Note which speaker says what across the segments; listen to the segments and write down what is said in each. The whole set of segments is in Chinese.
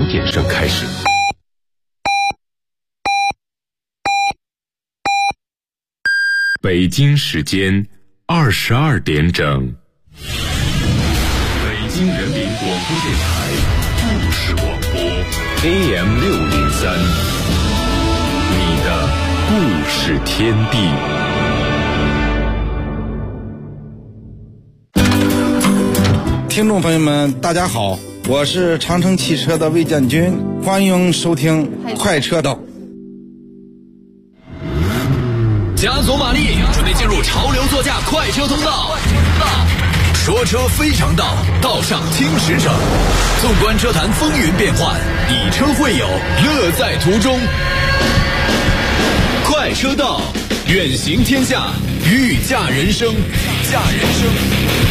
Speaker 1: 点声开始。北京时间22点整。北京人民广播电台故事广播 AM603， 你的故事天地。
Speaker 2: 听众朋友们大家好，我是长城汽车的魏建军，欢迎收听快车道。
Speaker 3: 加足马力，准备进入潮流座驾快车通道。说车非常道，道上听驰骋。纵观车坛风云变幻，以车会友，乐在途中。快车道，远行天下，御驾人生，驾人生。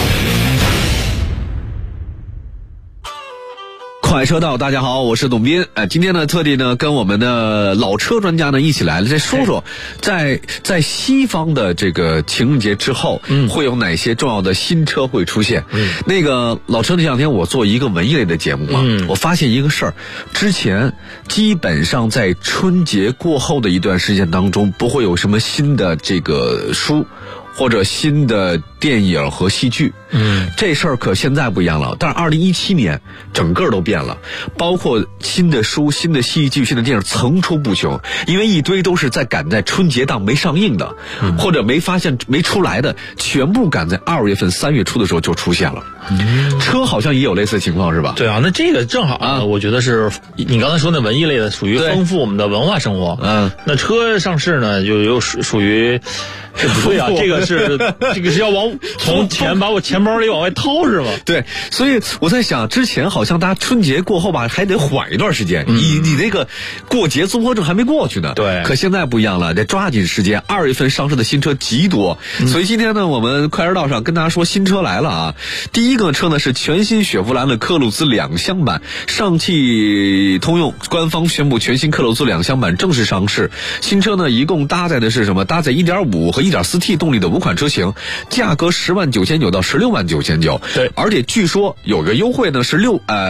Speaker 4: 快车道，大家好，我是董斌。今天呢，特地呢跟我们的老车专家呢一起来了，再说说在西方的这个情人节之后，会有哪些重要的新车会出现？那个老车这两天我做一个文艺类的节目嘛，我发现一个事儿，之前基本上在春节过后的一段时间当中，不会有什么新的这个书或者新的电影和戏剧，这事儿可现在不一样了。但是2017年整个都变了，包括新的书、新的戏剧、新的电影层出不穷，因为一堆都是赶在春节档没上映的，或者没出来的，全部赶在2月份、3月初的时候就出现了。车好像也有类似的情况是吧？
Speaker 5: 对啊，那这个正好我觉得是你刚才说那文艺类的，属于丰富我们的文化生活。那车上市呢，就又属于。这不对啊，这个是要从把我钱包里往外掏是吗？
Speaker 4: 对，所以我在想，之前好像大家春节过后吧，还得缓一段时间，你那个过节综合症还没过去呢。
Speaker 5: 对，
Speaker 4: 可现在不一样了，得抓紧时间。2月份上市的新车极多，所以今天呢，我们快车道上跟大家说新车来了啊。第一个车呢是全新雪佛兰的科鲁兹2厢版，上汽通用官方宣布全新科鲁兹2厢版正式上市。新车呢一共搭载的是什么？搭载 1.5 和1.4T 动力的5款车型，价格10.999万到16.999万。
Speaker 5: 对，
Speaker 4: 而且据说有个优惠呢，是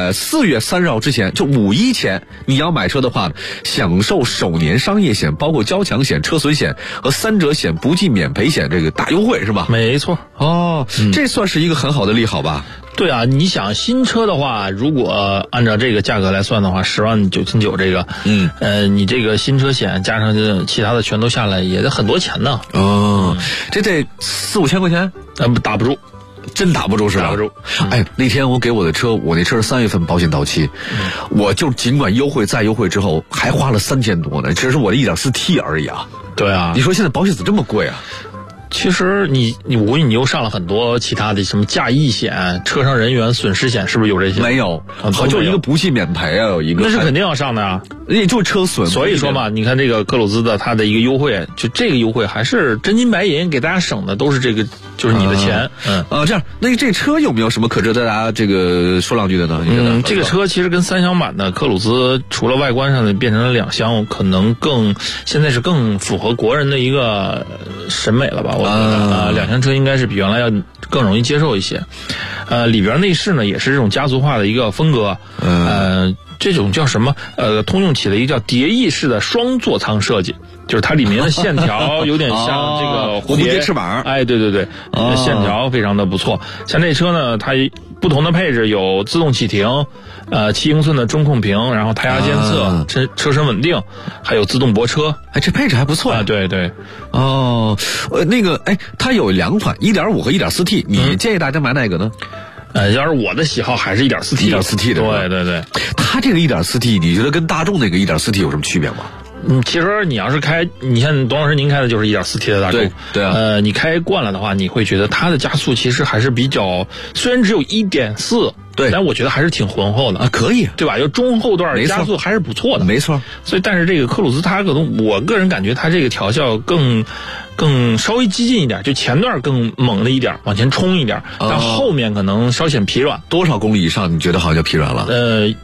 Speaker 4: 4月30号之前，就5.1前，你要买车的话，享受首年商业险，包括交强险、车损险和3者险不计免赔险这个大优惠是吧？
Speaker 5: 没错。
Speaker 4: 这算是一个很好的利好吧？
Speaker 5: 对啊，你想新车的话，如果按照这个价格来算的话，10.999万这个，你这个新车险加上其他的全都下来，也得很多钱呢。
Speaker 4: 这得4-5千块钱，
Speaker 5: 打不住，
Speaker 4: 真打不住是吧？
Speaker 5: 打不住。
Speaker 4: 那天我给我的车，我那车是3月份保险到期，我就尽管优惠再优惠之后，还花了3000多呢，这是我的1.4T 而已啊。
Speaker 5: 对啊，
Speaker 4: 你说现在保险怎么这么贵啊？
Speaker 5: 其实我估计你又上了很多其他的什么驾役险、车上人员损失险，是不是有这些？
Speaker 4: 没有，好就一个不计免赔啊，有一个。
Speaker 5: 那是肯定要上的啊，
Speaker 4: 也就是车损。
Speaker 5: 所以说嘛，你看这个科鲁兹的它的一个优惠，就这个优惠还是真金白银给大家省的，都是这个就是你的钱。
Speaker 4: 这样，那这车有没有什么可值得大家这个说两句的呢？
Speaker 5: 这个车其实跟3厢版的科鲁兹除了外观上的变成了2厢，可能现在是更符合国人的一个审美了吧？我觉得2厢车应该是比原来要更容易接受一些。里边内饰呢也是这种家族化的一个风格。这种叫什么？通用起了一个叫蝶翼式的双座舱设计，就是它里面的线条有点像这个蝴蝶
Speaker 4: 翅膀。
Speaker 5: 对，线条非常的不错。像这车呢，它不同的配置有自动启停，7英寸的中控屏，然后胎压监测，车身稳定，还有自动泊车。
Speaker 4: 这配置还不错啊。
Speaker 5: 对。
Speaker 4: 它有2款，1.5和1.4T，你建议大家买哪个呢？
Speaker 5: 要是我的喜好还是 1.4T 的。对。
Speaker 4: 它这个 1.4T 你觉得跟大众那个 1.4T 有什么区别吗？
Speaker 5: 其实你要是你像董老师您开的就是 1.4T 的大众，
Speaker 4: 对啊。
Speaker 5: 你开惯了的话，你会觉得它的加速其实还是比较，虽然只有1.4，
Speaker 4: 对，
Speaker 5: 但我觉得还是挺浑厚的
Speaker 4: 啊，可以，
Speaker 5: 对吧？就中后段加速还是不错的，
Speaker 4: 没错。
Speaker 5: 所以，但是这个科鲁兹它可能，我个人感觉它这个调校更稍微激进一点，就前段更猛了一点，往前冲一点，但后面可能稍显疲软。
Speaker 4: 多少公里以上你觉得好像就疲软了？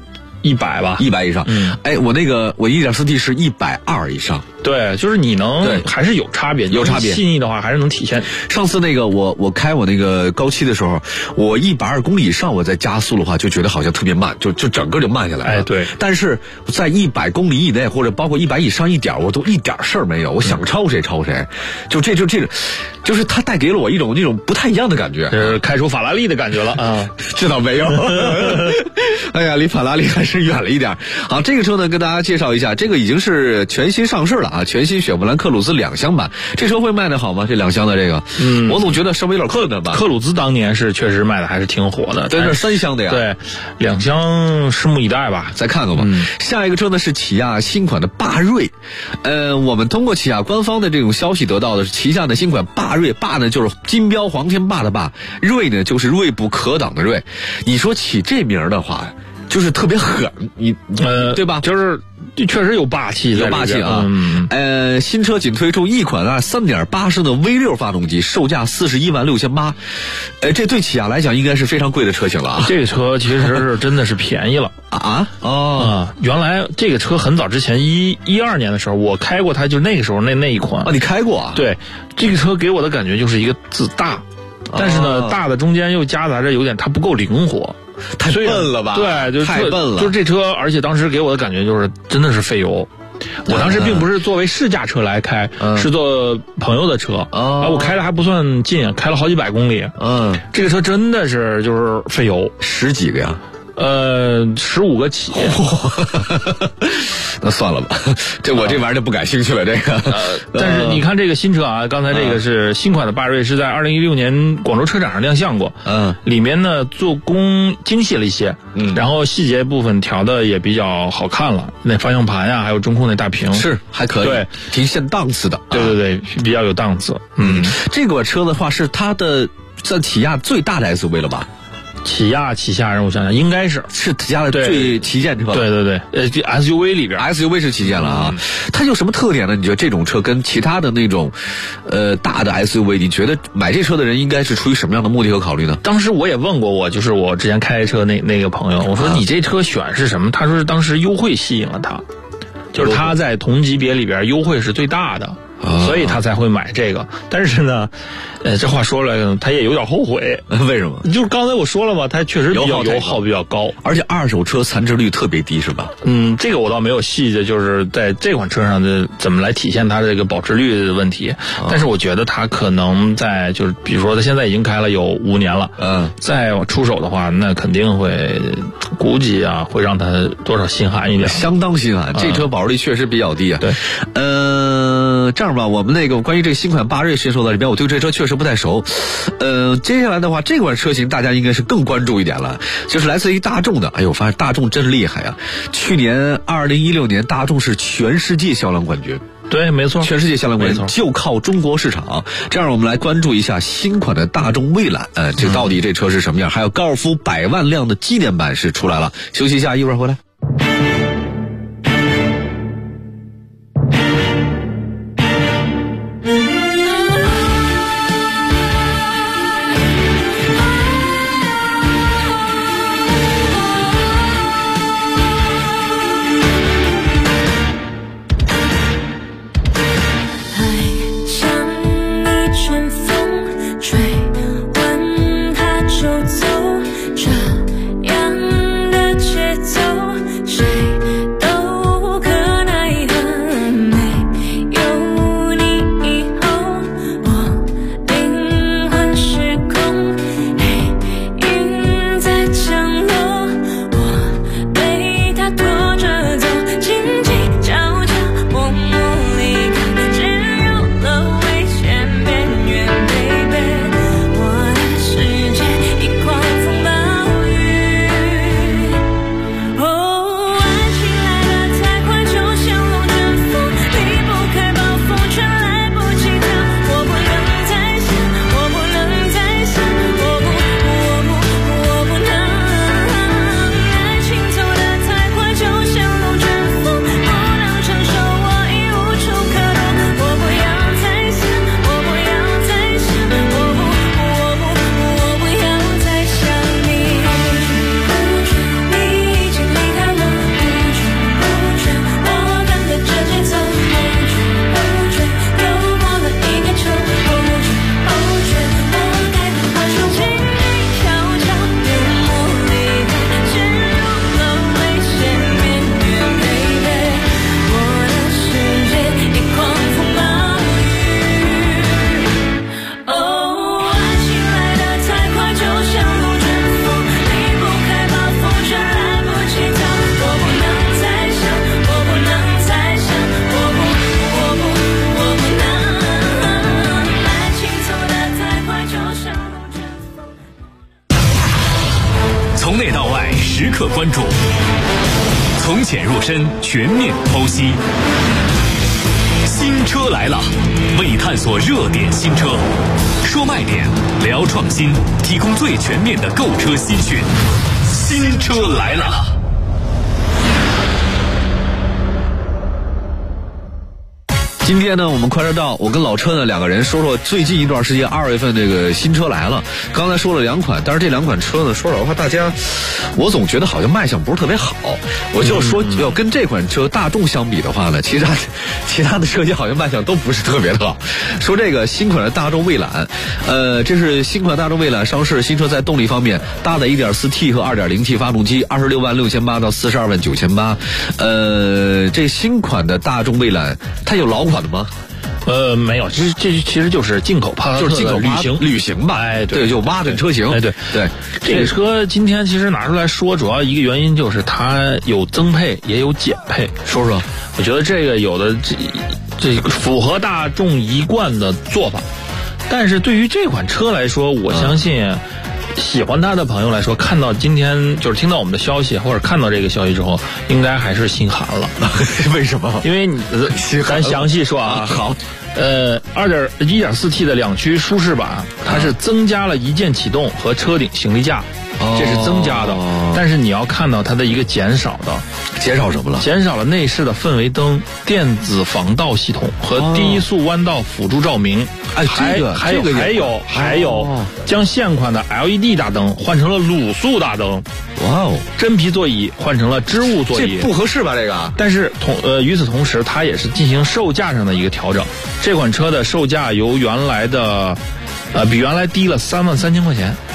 Speaker 5: 100吧
Speaker 4: ，100以上。哎，我 1.4T 是120以上。
Speaker 5: 对，就是你能还是有差别，
Speaker 4: 有差别。
Speaker 5: 细腻的话还是能体现。
Speaker 4: 上次我开我高7的时候，我120公里以上我在加速的话，就觉得好像特别慢，就整个就慢下来了。
Speaker 5: 哎，对。
Speaker 4: 但是在100公里以内或者包括100以上一点，我都一点事儿没有，我想超谁超谁。就是它带给了我一种那种不太一样的感觉，
Speaker 5: 开出法拉利的感觉了啊！
Speaker 4: 这倒没有。哎呀，离法拉利还是远了一点。好，这个车呢，跟大家介绍一下，这个已经是全新上市了啊，全新雪佛兰克鲁兹2厢版。这车会卖得好吗？这2厢的这个，我总觉得稍微有点困难吧。
Speaker 5: 克鲁兹当年是确实卖的还是挺火的，
Speaker 4: 对，是3厢的呀。
Speaker 5: 对，2厢拭目以待吧，
Speaker 4: 再看看吧。下一个车呢是起亚新款的霸锐，我们通过起亚官方的这种消息得到的是旗下的新款霸锐，霸呢就是金标黄天霸的霸，锐呢就是锐不可挡的锐。你说起这名的话，就是特别狠，对吧？
Speaker 5: 就是确实有霸气，
Speaker 4: 有霸气啊！新车仅推出一款3.8升的 V6 发动机，售价416800。这对起亚来讲应该是非常贵的车型了啊！
Speaker 5: 这个车其实是真的是便宜了
Speaker 4: 啊！
Speaker 5: 原来这个车很早之前12年的时候我开过它，就那个时候那一款
Speaker 4: 啊，你开过啊？
Speaker 5: 对，这个车给我的感觉就是一个字大，但是呢，大的中间又夹杂着有点它不够灵活。
Speaker 4: 太笨了吧？
Speaker 5: 对，就
Speaker 4: 太笨了。
Speaker 5: 就是这车，而且当时给我的感觉就是真的是费油。我当时并不是作为试驾车来开，是做朋友的车。我开的还不算近，开了好几百公里。这个车真的是就是费油
Speaker 4: ，10几个呀
Speaker 5: ？15个起。
Speaker 4: 那算了吧，我这玩意儿就不感兴趣了。这个，
Speaker 5: 但是你看这个新车啊，刚才这个是新款的霸锐，是在2016年广州车展上亮相过。里面呢做工精细了一些，然后细节部分调的也比较好看了。那方向盘呀，还有中控那大屏
Speaker 4: 是还可以，
Speaker 5: 对，
Speaker 4: 挺现档次的。
Speaker 5: 对，比较有档次。
Speaker 4: 这个车的话是它的在起亚最大的 SUV 了吧？
Speaker 5: 起亚旗下让我想想，应该是
Speaker 4: 起亚的最旗舰车。
Speaker 5: 对，SUV 里边
Speaker 4: SUV 是旗舰了啊。它有什么特点呢？你觉得这种车跟其他的那种大的 SUV， 你觉得买这车的人应该是出于什么样的目的和考虑呢？
Speaker 5: 当时我也问过我之前开车那个朋友，我说你这车选是什么？他说是当时优惠吸引了他，就是他在同级别里边优惠是最大的。所以他才会买这个，但是呢，这话说出来他也有点后悔。
Speaker 4: 为什么？
Speaker 5: 就是刚才我说了嘛，他确实比较油耗比较高，
Speaker 4: 而且二手车残值率特别低，是吧？
Speaker 5: 这个我倒没有细的，就是在这款车上的怎么来体现它的这个保值率的问题。但是我觉得它可能在就是比如说它现在已经开了有5年了，再出手的话，那肯定会估计啊会让它多少心寒一点，
Speaker 4: 相当心寒。这车保值率确实比较低啊。
Speaker 5: 对，
Speaker 4: 这样吧，我们关于这个新款霸锐先说到这边，我对这车确实不太熟。接下来的话，这款车型大家应该是更关注一点了，就是来自于大众的。哎呦，我发现大众真厉害啊！去年2016年，大众是全世界销量冠军。
Speaker 5: 对，没错，
Speaker 4: 全世界销量冠军就靠中国市场。这样我们来关注一下新款的大众蔚揽，这到底这车是什么样？还有高尔夫100万辆的纪念版是出来了。休息一下，一会儿回来。
Speaker 6: 这样的节奏
Speaker 3: 从浅入深，全面剖析。新车来了，为探索热点新车，说卖点，聊创新，提供最全面的购车新讯。新车来了。
Speaker 4: 今天呢，我们快车道，我跟老车呢两个人说说最近一段时间2月份这个新车来了。刚才说了2款，但是这2款车呢，说实话，大家我总觉得好像卖相不是特别好。我就说要跟这款车大众相比的话呢，其他的车型好像卖相都不是特别的好。说这个新款的大众蔚揽，这是新款大众蔚揽上市新车，在动力方面搭载 1.4T 和 2.0T 发动机，266800到429800。这新款的大众蔚揽它有老款的吗？
Speaker 5: 没有，这其实就是进口帕萨特，
Speaker 4: 就是进口旅行吧。
Speaker 5: 哎，对，
Speaker 4: 就挖的车型。
Speaker 5: 哎，对。这个车今天其实拿出来说，主要一个原因就是它有增配也有减配。
Speaker 4: 说说，
Speaker 5: 我觉得这个有的这符合大众一贯的做法，但是对于这款车来说，我相信喜欢它的朋友来说，看到今天就是听到我们的消息或者看到这个消息之后，应该还是心寒了。
Speaker 4: 为什么？
Speaker 5: 因为咱详细说啊。
Speaker 4: 好。
Speaker 5: 1.4T 的2驱舒适版，它是增加了一键启动和车顶行李架，这是增加的。但是你要看到它的一个减少的，
Speaker 4: 减少什么了？
Speaker 5: 减少了内饰的氛围灯、电子防盗系统和低速弯道辅助照明。
Speaker 4: 哎，
Speaker 5: 还有将现款的 LED 大灯换成了卤素大灯。
Speaker 4: 哇哦！
Speaker 5: 真皮座椅换成了织物座椅，
Speaker 4: 这不合适吧？这个。
Speaker 5: 但是与此同时，它也是进行售价上的一个调整。这款车的售价由原来的比原来低了33000块钱。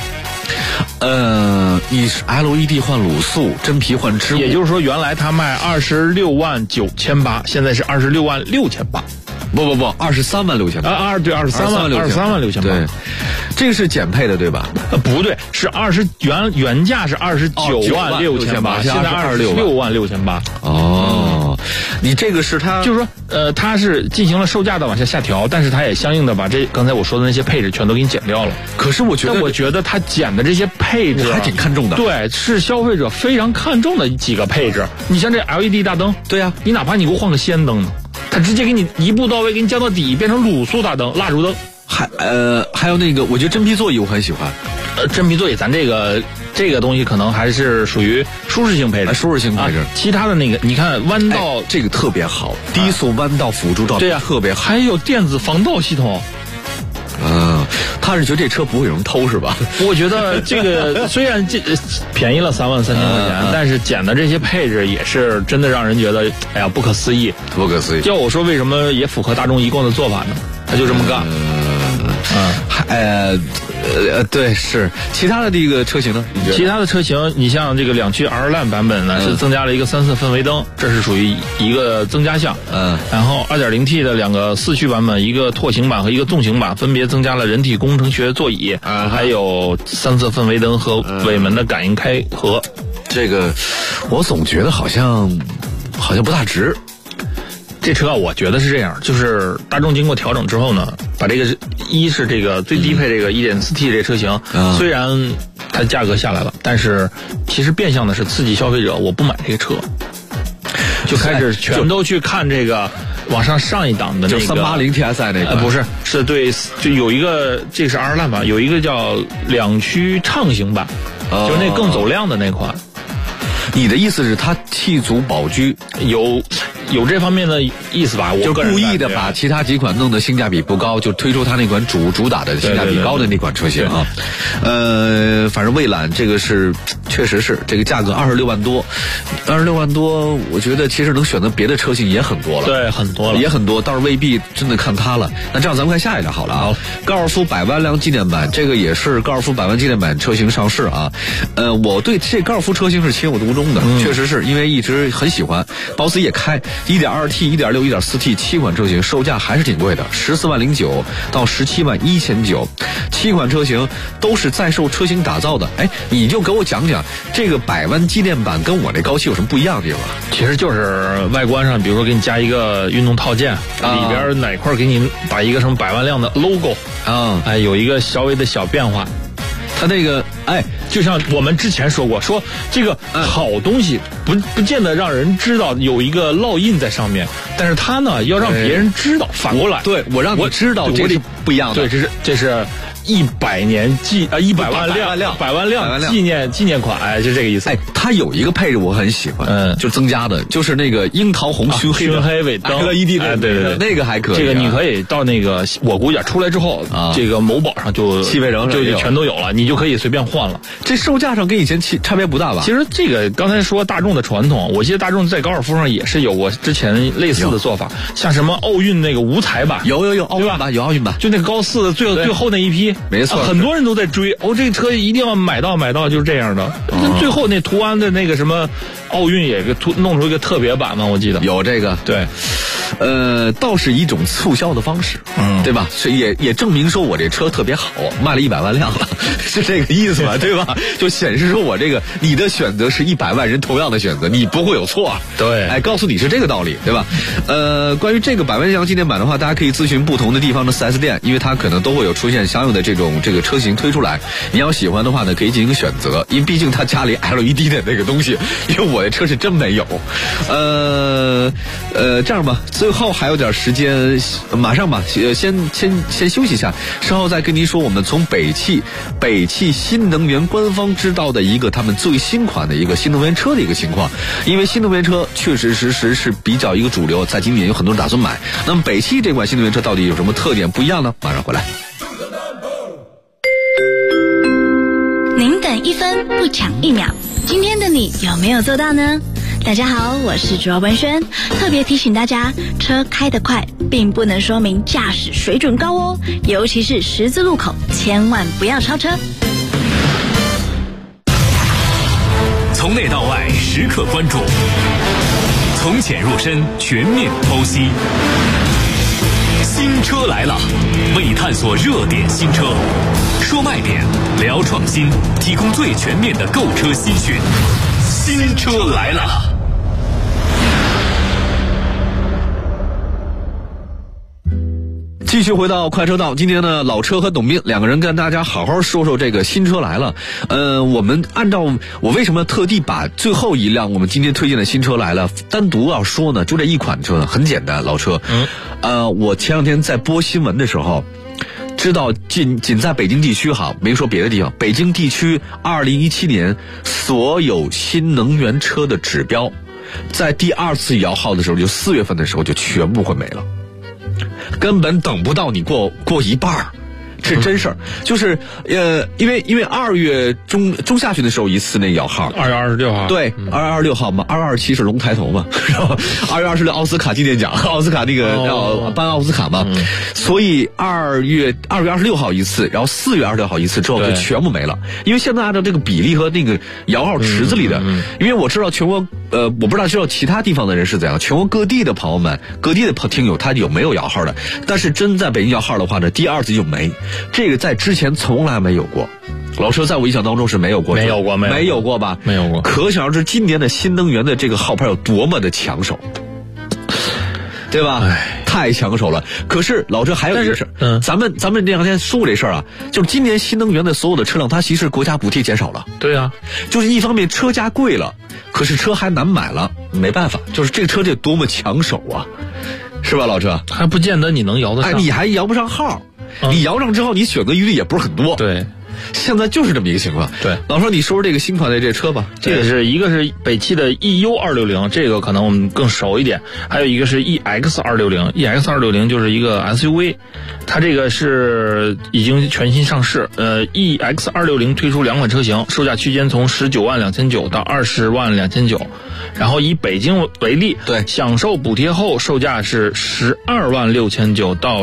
Speaker 4: 你是 LED 换卤素，真皮换织物，
Speaker 5: 也就是说原来它卖269800，现在是266800。
Speaker 4: 不，236800
Speaker 5: 啊！对，236800。
Speaker 4: 对，这个是减配的对吧？
Speaker 5: 不对，是原价是296800，现在266800。
Speaker 4: 哦，你这个是它，
Speaker 5: 就是说，它是进行了售价的往下调，但是它也相应的把刚才我说的那些配置全都给你减掉了。
Speaker 4: 可是我觉得
Speaker 5: 它减的这些配置
Speaker 4: 还挺看重的。
Speaker 5: 对，是消费者非常看重的几个配置。你像这 LED 大灯，
Speaker 4: 对呀，
Speaker 5: 你哪怕你给我换个氙灯呢，它直接给你一步到位，给你降到底，变成卤素大灯、蜡烛灯。
Speaker 4: 还有那个，我觉得真皮座椅我很喜欢。
Speaker 5: 真皮座椅，咱这个东西可能还是属于舒适性配置。
Speaker 4: 舒适性配置。
Speaker 5: 其他的那个，你看弯道
Speaker 4: 这个特别好，低速弯道辅助照明，
Speaker 5: 对呀，
Speaker 4: 特别好。
Speaker 5: 还有电子防盗系统。
Speaker 4: 他是觉得这车不会有人偷是吧？
Speaker 5: 我觉得这个虽然便宜了33000块钱，但是减的这些配置也是真的让人觉得，哎呀，不可思议。
Speaker 4: 不可思议。
Speaker 5: 叫我说为什么也符合大众一贯的做法呢？他就这么干。
Speaker 4: 对，是其他的这个车型呢？
Speaker 5: 其他的车型，你像这个2驱 R-Line 版本呢，是增加了一个3色氛围灯，这是属于一个增加项。然后 2.0T 的2个4驱版本，一个拓行版和一个纵行版，分别增加了人体工程学座椅，还有3色氛围灯和尾门的感应开合。
Speaker 4: 这个我总觉得好像不大值。
Speaker 5: 这车我觉得是这样，就是大众经过调整之后呢，把这个一是这个最低配这个 1.4T 这车型，虽然它价格下来了，但是其实变相的是刺激消费者，我不买这个车，就开始全都去看这个往上一档的那个
Speaker 4: 380 TSI 那个，
Speaker 5: 不是，是对，就有一个这个是 R-Line 版，有一个叫2驱畅行版，就是那更走量的那款。
Speaker 4: 你的意思是它气阻保居
Speaker 5: 有这方面的意思吧？我
Speaker 4: 就故意的把其他几款弄得性价比不高，就推出它那款主打的性价比高的那款车型啊。反正蔚揽这个是确实是这个价格26万多，我觉得其实能选择别的车型也很多了，
Speaker 5: 对，很多了，
Speaker 4: 也很多，倒是未必真的看它了。那这样咱们看下一辆好了啊，高尔夫百万辆纪念版，这个也是高尔夫百万纪念版车型上市啊。我对这高尔夫车型是情有独钟的，确实是因为一直很喜欢，保时也开。1.2T、1.6、1.4T 7款车型，售价还是挺贵的，14万09到171900，7款车型都是在售车型打造的。哎，你就给我讲讲这个百万纪念版跟我这高7有什么不一样的地方？
Speaker 5: 其实就是外观上，比如说给你加一个运动套件，里边哪块给你把一个什么百万辆的 logo 有一个稍微的小变化。
Speaker 4: 它那个
Speaker 5: 哎，就像我们之前说过，说这个好东西不见得让人知道有一个烙印在上面，但是它呢要让别人知道，反过来，
Speaker 4: 对我让你知道，这是不一样的。
Speaker 5: 对，这是100年100万辆纪念款，哎，就这个意思。
Speaker 4: 哎，它有一个配置我很喜欢，就增加的，就是那个樱桃红熏黑
Speaker 5: 尾灯
Speaker 4: LED 的，
Speaker 5: 对，
Speaker 4: 那个还可以。
Speaker 5: 这个你可以到那个我估计出来之后，这个某宝上就
Speaker 4: 汽配城
Speaker 5: 就全都有了，你就可以随便换了。
Speaker 4: 这售价上跟以前差别不大吧？
Speaker 5: 其实这个刚才说大众的传统，我记得大众在高尔夫上也是有过之前类似的做法，像什么奥运那个无彩版，
Speaker 4: 有奥运版，有奥运版，
Speaker 5: 就那个高4的最后那一批，
Speaker 4: 没错，
Speaker 5: 很多人都在追，这个车一定要买到，就是这样的。最后那途安的那个什么奥运也弄出一个特别版嘛，我记得
Speaker 4: 有这个，
Speaker 5: 对。
Speaker 4: 倒是一种促销的方式，对吧？所以也证明说我这车特别好，卖了100万辆了，是这个意思吧？对吧？就显示说我这个你的选择是100万人同样的选择，你不会有错。
Speaker 5: 对，
Speaker 4: 哎，告诉你是这个道理，对吧？关于这个100万辆纪念版的话，大家可以咨询不同的地方的 4S 店，因为它可能都会有出现相应的这个车型推出来。你要喜欢的话呢，可以进行选择，因为毕竟它家里 LED 的那个东西，因为我的车是真没有。这样吧，最后还有点时间，马上吧，先休息一下，稍后再跟您说我们从北汽新能源官方知道的一个他们最新款的一个新能源车的一个情况。因为新能源车确实是比较一个主流，在今年有很多人打算买。那么北汽这款新能源车到底有什么特点不一样呢？马上回来。
Speaker 6: 您等1分不抢1秒，今天的你有没有做到呢？大家好，我是主要文轩，特别提醒大家，车开得快并不能说明驾驶水准高哦，尤其是十字路口，千万不要超车。
Speaker 3: 从内到外时刻关注，从浅入深全面剖析。新车来了，为你探索热点新车，说卖点，聊创新，提供最全面的购车资讯。新车来了。
Speaker 4: 继续回到快车道，今天呢，老车和董斌两个人跟大家好好说说这个新车来了。我们按照我为什么特地把最后一辆我们今天推荐的新车来了单独要说呢？就这一款车很简单，老车。我前两天在播新闻的时候，知道仅在北京地区哈，没说别的地方，北京地区2017年所有新能源车的指标，在第2次摇号的时候，就4月份的时候就全部会没了。根本等不到你过一半，是真事儿。就是因为2月中下旬的时候一次那摇号
Speaker 5: ，2月26号，
Speaker 4: 对，2月26号嘛，2月27是龙抬头嘛，然后2月26奥斯卡纪念奖，奥斯卡那个要颁奥斯卡嘛，所以2月26号一次，然后4月26号一次之后就全部没了。因为现在按照这个比例和那个摇号池子里的，因为我知道全国我不知道其他地方的人是怎样，全国各地的朋友们，各地的听友他有没有摇号的，但是真在北京摇号的话呢，第2次就没，这个在之前从来没有过。老车在我印象当中是没有过吧？
Speaker 5: 没有过。
Speaker 4: 可想而知今年的新能源的这个号牌有多么的抢手，对吧？太抢手了。可是老车还有一个事儿，咱们这两天说过这事儿啊，就是今年新能源的所有的车辆，它其实国家补贴减少了。
Speaker 5: 对啊，
Speaker 4: 就是一方面车价贵了，可是车还难买了，没办法，就是这个车这多么抢手啊，是吧，老车？
Speaker 5: 还不见得你能摇得上，
Speaker 4: 你还摇不上号。你摇上之后，你选择余地也不是很多。
Speaker 5: 对，
Speaker 4: 现在就是这么一个情况。
Speaker 5: 对，
Speaker 4: 老说你说说这个新款的这车吧。
Speaker 5: 这个是一个是北汽的 EU260，这个可能我们更熟一点。还有一个是 EX260，EX260 就是一个 SUV， 它这个是已经全新上市。EX260 推出2款车型，售价区间从19.29万到20.29万。然后以北京为例，
Speaker 4: 对，
Speaker 5: 享受补贴后售价是12.69万到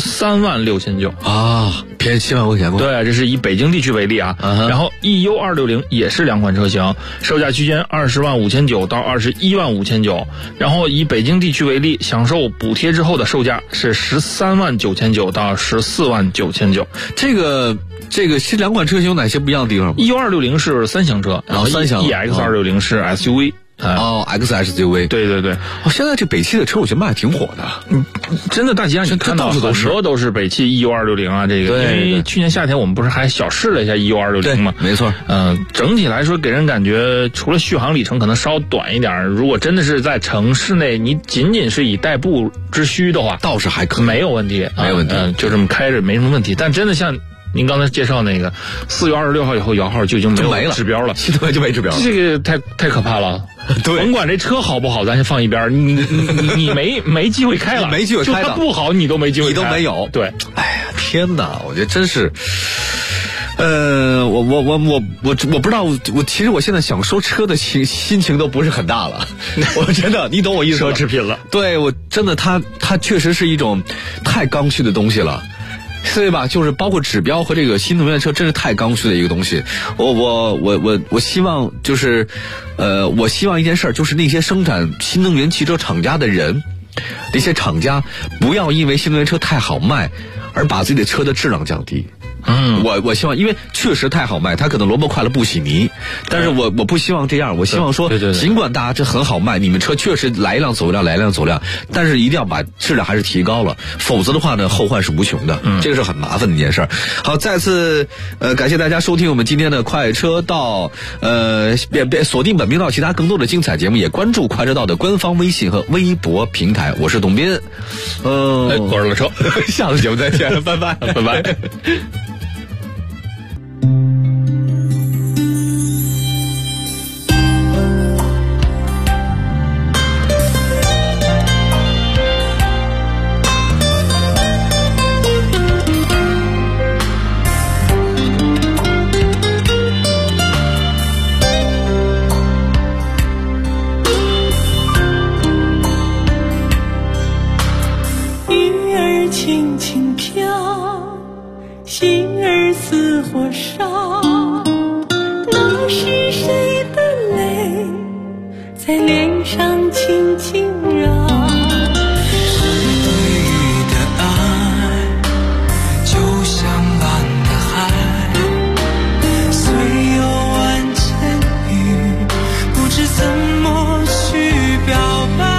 Speaker 5: 13.69万
Speaker 4: 啊，便宜7万块钱吗？
Speaker 5: 对，这是以北京地区为例啊。然后 EU260 也是2款车型，售价区间20.59万到21.59万。然后以北京地区为例，享受补贴之后的售价是13.9万到14.9万。
Speaker 4: 这个是2款车型有哪些不一样的地方吗？
Speaker 5: EU260 是3厢车，然后 EX260 是 SUV。
Speaker 4: X SUV，
Speaker 5: 对对对。
Speaker 4: 现在这北汽的车我觉得卖的挺火的，
Speaker 5: 真的大街上你看到很多都是北汽 EU260啊，这个
Speaker 4: 对，
Speaker 5: 因为去年夏天我们不是还小试了一下 EU260 吗？
Speaker 4: 没错。
Speaker 5: 整体来说给人感觉，除了续航里程可能稍短一点，如果真的是在城市内，你仅仅是以代步之需的话，
Speaker 4: 倒是还可以，
Speaker 5: 没有问题，
Speaker 4: 没有问题，
Speaker 5: 就这么开着没什么问题。但真的像您刚才介绍那个4月26号以后摇号就已经没有指标了，
Speaker 4: 对，就没指标了，
Speaker 5: 这个太可怕了。
Speaker 4: 对，
Speaker 5: 甭管这车好不好，咱先放一边，你没机会开了，
Speaker 4: 没机会开了，
Speaker 5: 就它不好你都没机会开，
Speaker 4: 你都没有。
Speaker 5: 对，
Speaker 4: 哎呀，天哪，我觉得真是。我不知道，其实我现在想说车的心情都不是很大了，我真的，你懂我意思吗？
Speaker 5: 奢侈品了，
Speaker 4: 对，我真的，它确实是一种太刚需的东西了。对吧？就是包括指标和这个新能源车，真是太刚需的一个东西。我希望就是，我希望一件事，就是那些生产新能源汽车厂家的人，那些厂家不要因为新能源车太好卖而把自己的车的质量降低。我希望，因为确实太好卖，它可能萝卜快了不洗泥，但是我不希望这样，我希望说，尽管大家这很好卖，你们车确实来一辆走一辆，来一辆走一辆，但是一定要把质量还是提高了，否则的话呢，后患是无穷的，这个是很麻烦的一件事。好，再次感谢大家收听我们今天的快车道，别锁定本频道其他更多的精彩节目，也关注快车道的官方微信和微博平台。我是董斌，
Speaker 5: 我是老车，
Speaker 4: 下次节目再见，拜拜，
Speaker 5: 拜拜。
Speaker 7: 轻轻飘，心儿似火烧，那是谁的泪在脸上轻轻绕？
Speaker 8: 对雨的爱就像蓝的海，虽有万千语，不知怎么去表白。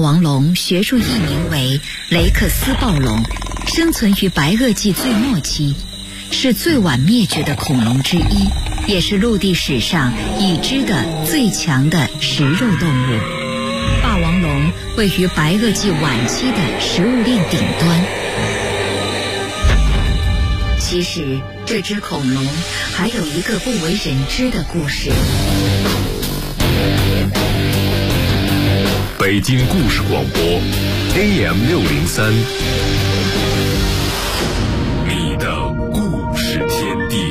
Speaker 9: 王龙学术艺名为雷克斯暴龙，生存于白垩纪最末期，是最晚灭绝的恐龙之一，也是陆地史上已知的最强的食肉动物。霸王龙位于白垩纪晚期的食物链顶端。其实这只恐龙还有一个不为人知的故事。
Speaker 1: 北京故事广播 AM603， 你的故事天地。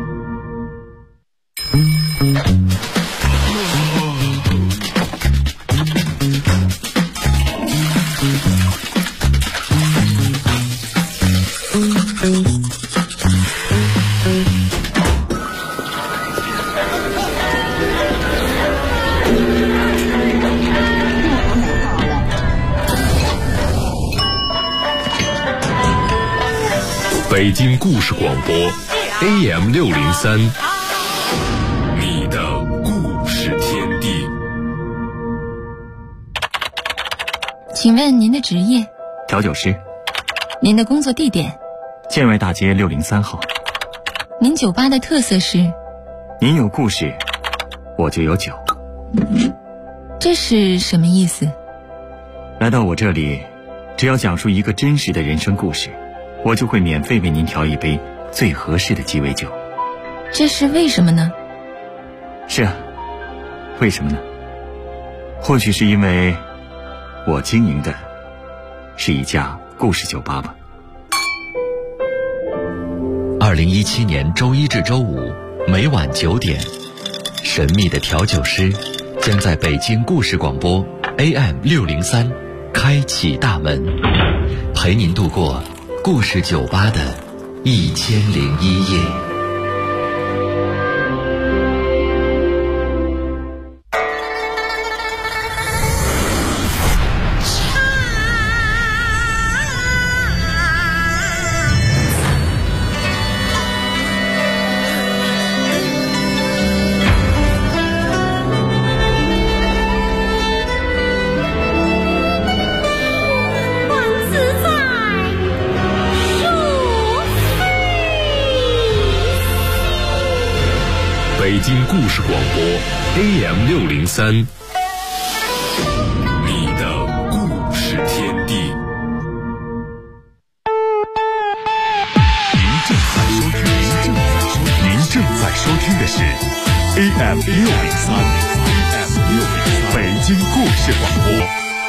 Speaker 1: 北京故事广播 AM603， 你的故事天地。
Speaker 10: 请问您的职业？
Speaker 11: 调酒师。
Speaker 10: 您的工作地点？
Speaker 11: 建外大街603号。
Speaker 10: 您酒吧的特色是？
Speaker 11: 您有故事，我就有酒。
Speaker 10: 这是什么意思？
Speaker 11: 来到我这里，只要讲述一个真实的人生故事，我就会免费为您调一杯最合适的鸡尾酒。
Speaker 10: 这是为什么呢？
Speaker 11: 是啊，为什么呢？或许是因为我经营的是一家故事酒吧吧。
Speaker 12: 2017年周一至周五每晚9点，神秘的调酒师将在北京故事广播 AM603 开启大门，陪您度过故事酒吧的1001夜。
Speaker 1: 北京故事广播 AM603， 你的故事天地。
Speaker 13: 您正在收听的是 AM603， 北京故事广播。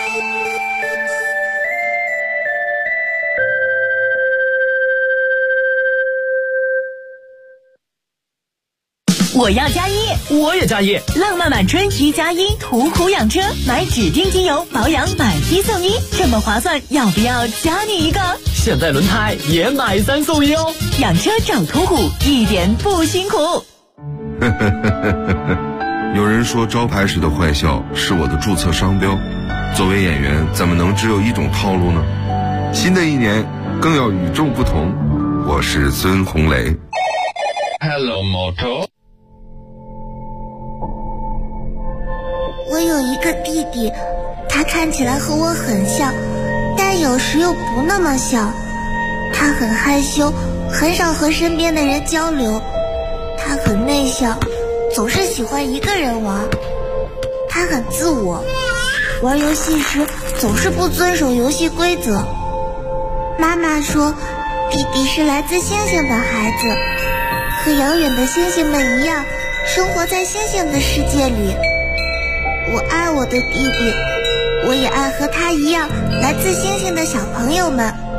Speaker 14: 我要加一，
Speaker 15: 我也加一，
Speaker 14: 浪漫满春1+1，途虎养车，买指定机油保养买1送1，这么划算，要不要加你一个？
Speaker 15: 现在轮胎也买3送1哦！
Speaker 14: 养车找途虎，一点不辛苦。
Speaker 16: 有人说招牌式的坏笑是我的注册商标，作为演员怎么能只有一种套路呢？新的一年更要与众不同。我是孙红雷。
Speaker 1: Hello Moto。
Speaker 17: 我有一个弟弟，他看起来和我很像，但有时又不那么像。他很害羞，很少和身边的人交流。他很内向，总是喜欢一个人玩。他很自我，玩游戏时总是不遵守游戏规则。妈妈说，弟弟是来自星星的孩子，和遥远的星星们一样，生活在星星的世界里。我爱我的弟弟，我也爱和他一样来自星星的小朋友们。